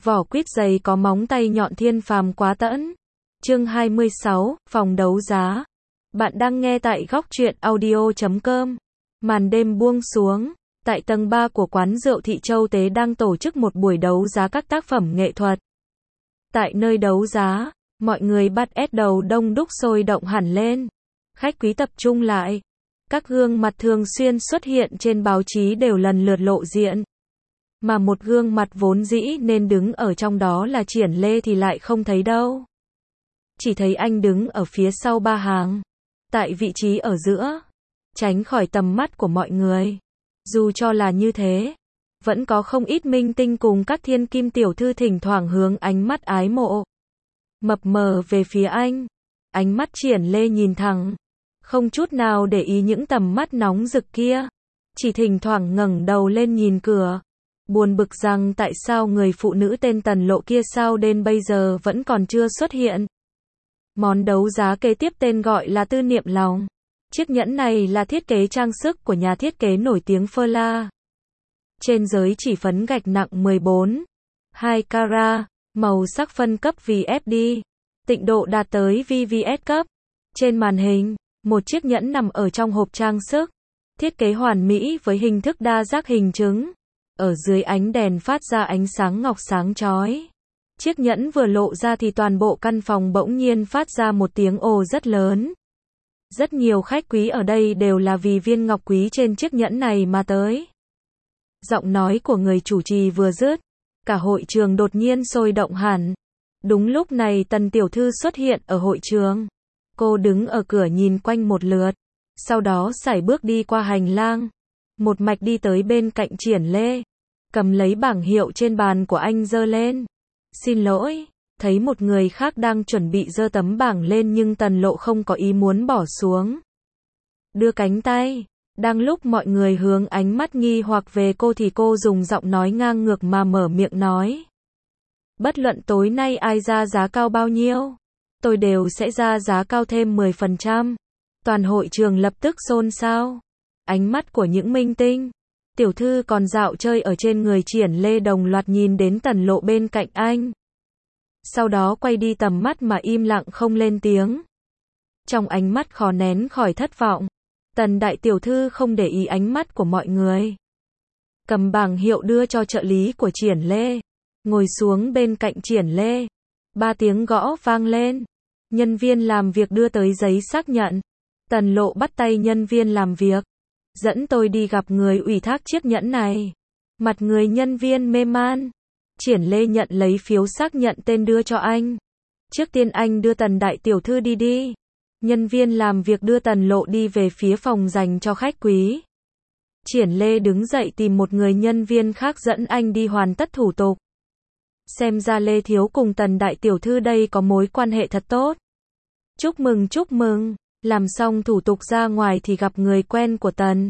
Vỏ quýt dày có móng tay nhọn thiên phàm quá tẫn. Chương 26, phòng đấu giá. Bạn đang nghe tại góc truyện audio.com. Màn đêm buông xuống, tại tầng 3 của quán rượu Thị Châu Tế đang tổ chức một buổi đấu giá các tác phẩm nghệ thuật. Tại nơi đấu giá, mọi người bắt đầu đông đúc sôi động hẳn lên. Khách quý tập trung lại. Các gương mặt thường xuyên xuất hiện trên báo chí đều lần lượt lộ diện. Mà một gương mặt vốn dĩ nên đứng ở trong đó là Triển Lê thì lại không thấy đâu. Chỉ thấy anh đứng ở phía sau ba hàng. Tại vị trí ở giữa. Tránh khỏi tầm mắt của mọi người. Dù cho là như thế, vẫn có không ít minh tinh cùng các thiên kim tiểu thư thỉnh thoảng hướng ánh mắt ái mộ. Mập mờ về phía anh. Ánh mắt Triển Lê nhìn thẳng. Không chút nào để ý những tầm mắt nóng rực kia. Chỉ thỉnh thoảng ngẩng đầu lên nhìn cửa. Buồn bực rằng tại sao người phụ nữ tên Tần Lộ kia sao đến bây giờ vẫn còn chưa xuất hiện. Món đấu giá kế tiếp tên gọi là Tư Niệm Lòng. Chiếc nhẫn này là thiết kế trang sức của nhà thiết kế nổi tiếng Ferla. Trên giới chỉ phấn gạch nặng 14,2 carat, màu sắc phân cấp VFD, tịnh độ đạt tới VVS cấp. Trên màn hình, một chiếc nhẫn nằm ở trong hộp trang sức, thiết kế hoàn mỹ với hình thức đa giác hình trứng. Ở dưới ánh đèn phát ra ánh sáng ngọc sáng chói. Chiếc nhẫn vừa lộ ra thì toàn bộ căn phòng bỗng nhiên phát ra một tiếng ồ rất lớn. Rất nhiều khách quý ở đây đều là vì viên ngọc quý trên chiếc nhẫn này mà tới. Giọng nói của người chủ trì vừa dứt, cả hội trường đột nhiên sôi động hẳn. Đúng lúc này Tần tiểu thư xuất hiện ở hội trường. Cô đứng ở cửa nhìn quanh một lượt, sau đó sải bước đi qua hành lang, một mạch đi tới bên cạnh Triển Lê, cầm lấy bảng hiệu trên bàn của anh giơ lên. Xin lỗi, thấy một người khác đang chuẩn bị giơ tấm bảng lên nhưng Tần Lộ không có ý muốn bỏ xuống. Đưa cánh tay, đang lúc mọi người hướng ánh mắt nghi hoặc về cô thì cô dùng giọng nói ngang ngược mà mở miệng nói. Bất luận tối nay ai ra giá cao bao nhiêu, tôi đều sẽ ra giá cao thêm 10%. Toàn hội trường lập tức xôn xao. Ánh mắt của những minh tinh, tiểu thư còn dạo chơi ở trên người Triển Lê đồng loạt nhìn đến Tần Lộ bên cạnh anh. Sau đó quay đi tầm mắt mà im lặng không lên tiếng. Trong ánh mắt khó nén khỏi thất vọng, Tần đại tiểu thư không để ý ánh mắt của mọi người. Cầm bảng hiệu đưa cho trợ lý của Triển Lê. Ngồi xuống bên cạnh Triển Lê. 3 tiếng gõ vang lên. Nhân viên làm việc đưa tới giấy xác nhận. Tần Lộ bắt tay nhân viên làm việc. Dẫn tôi đi gặp người ủy thác chiếc nhẫn này. Mặt người nhân viên mê man. Triển Lê nhận lấy phiếu xác nhận tên đưa cho anh. Trước tiên anh đưa Tần đại tiểu thư đi. Nhân viên làm việc đưa Tần Lộ đi về phía phòng dành cho khách quý. Triển Lê đứng dậy tìm một người nhân viên khác dẫn anh đi hoàn tất thủ tục. Xem ra Lê thiếu cùng Tần đại tiểu thư đây có mối quan hệ thật tốt. Chúc mừng. Làm xong thủ tục ra ngoài thì gặp người quen của Tần.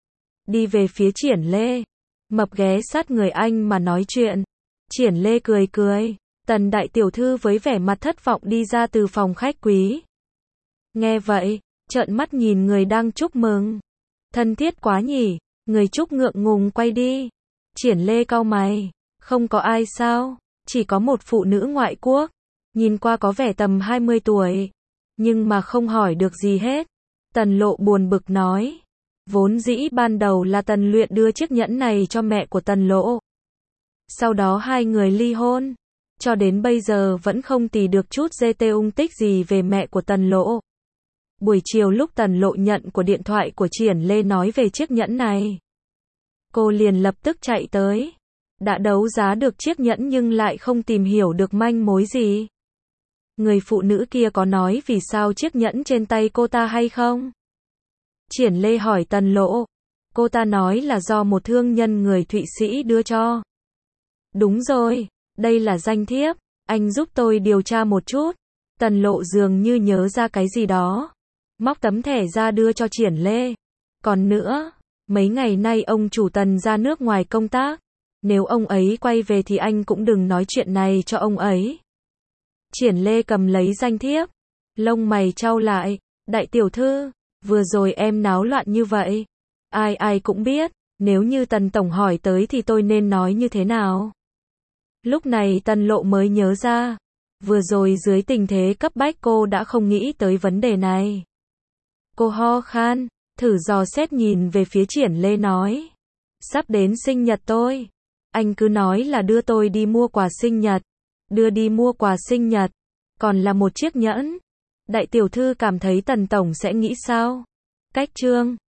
Đi về phía Triển Lê. Mập ghé sát người anh mà nói chuyện. Triển Lê cười. Tần đại tiểu thư với vẻ mặt thất vọng đi ra từ phòng khách quý. Nghe vậy, trợn mắt nhìn người đang chúc mừng. Thân thiết quá nhỉ, người chúc ngượng ngùng quay đi. Triển Lê cau mày. Không có ai sao, chỉ có một phụ nữ ngoại quốc. Nhìn qua có vẻ tầm 20 tuổi. Nhưng mà không hỏi được gì hết. Tần Lộ buồn bực nói. Vốn dĩ ban đầu là Tần Luyện đưa chiếc nhẫn này cho mẹ của Tần Lộ. Sau đó hai người ly hôn. Cho đến bây giờ vẫn không tìm được chút tung tích gì về mẹ của Tần Lộ. Buổi chiều lúc Tần Lộ nhận của điện thoại của Triển Lê nói về chiếc nhẫn này. Cô liền lập tức chạy tới. Đã đấu giá được chiếc nhẫn nhưng lại không tìm hiểu được manh mối gì. Người phụ nữ kia có nói vì sao chiếc nhẫn trên tay cô ta hay không? Triển Lê hỏi Tần Lộ. Cô ta nói là do một thương nhân người Thụy Sĩ đưa cho. Đúng rồi, đây là danh thiếp, anh giúp tôi điều tra một chút. Tần Lộ dường như nhớ ra cái gì đó. Móc tấm thẻ ra đưa cho Triển Lê. Còn nữa, mấy ngày nay ông chủ Tần ra nước ngoài công tác. Nếu ông ấy quay về thì anh cũng đừng nói chuyện này cho ông ấy. Triển Lê cầm lấy danh thiếp. Lông mày chau lại. Đại tiểu thư, vừa rồi em náo loạn như vậy. Ai cũng biết, nếu như Tần tổng hỏi tới thì tôi nên nói như thế nào? Lúc này Tần Lộ mới nhớ ra, vừa rồi dưới tình thế cấp bách cô đã không nghĩ tới vấn đề này. Cô ho khan, thử dò xét nhìn về phía Triển Lê nói. Sắp đến sinh nhật tôi. Anh cứ nói là đưa tôi đi mua quà sinh nhật. Đưa đi mua quà sinh nhật. Còn là một chiếc nhẫn. Đại tiểu thư cảm thấy Tần Tổng sẽ nghĩ sao? Cách chương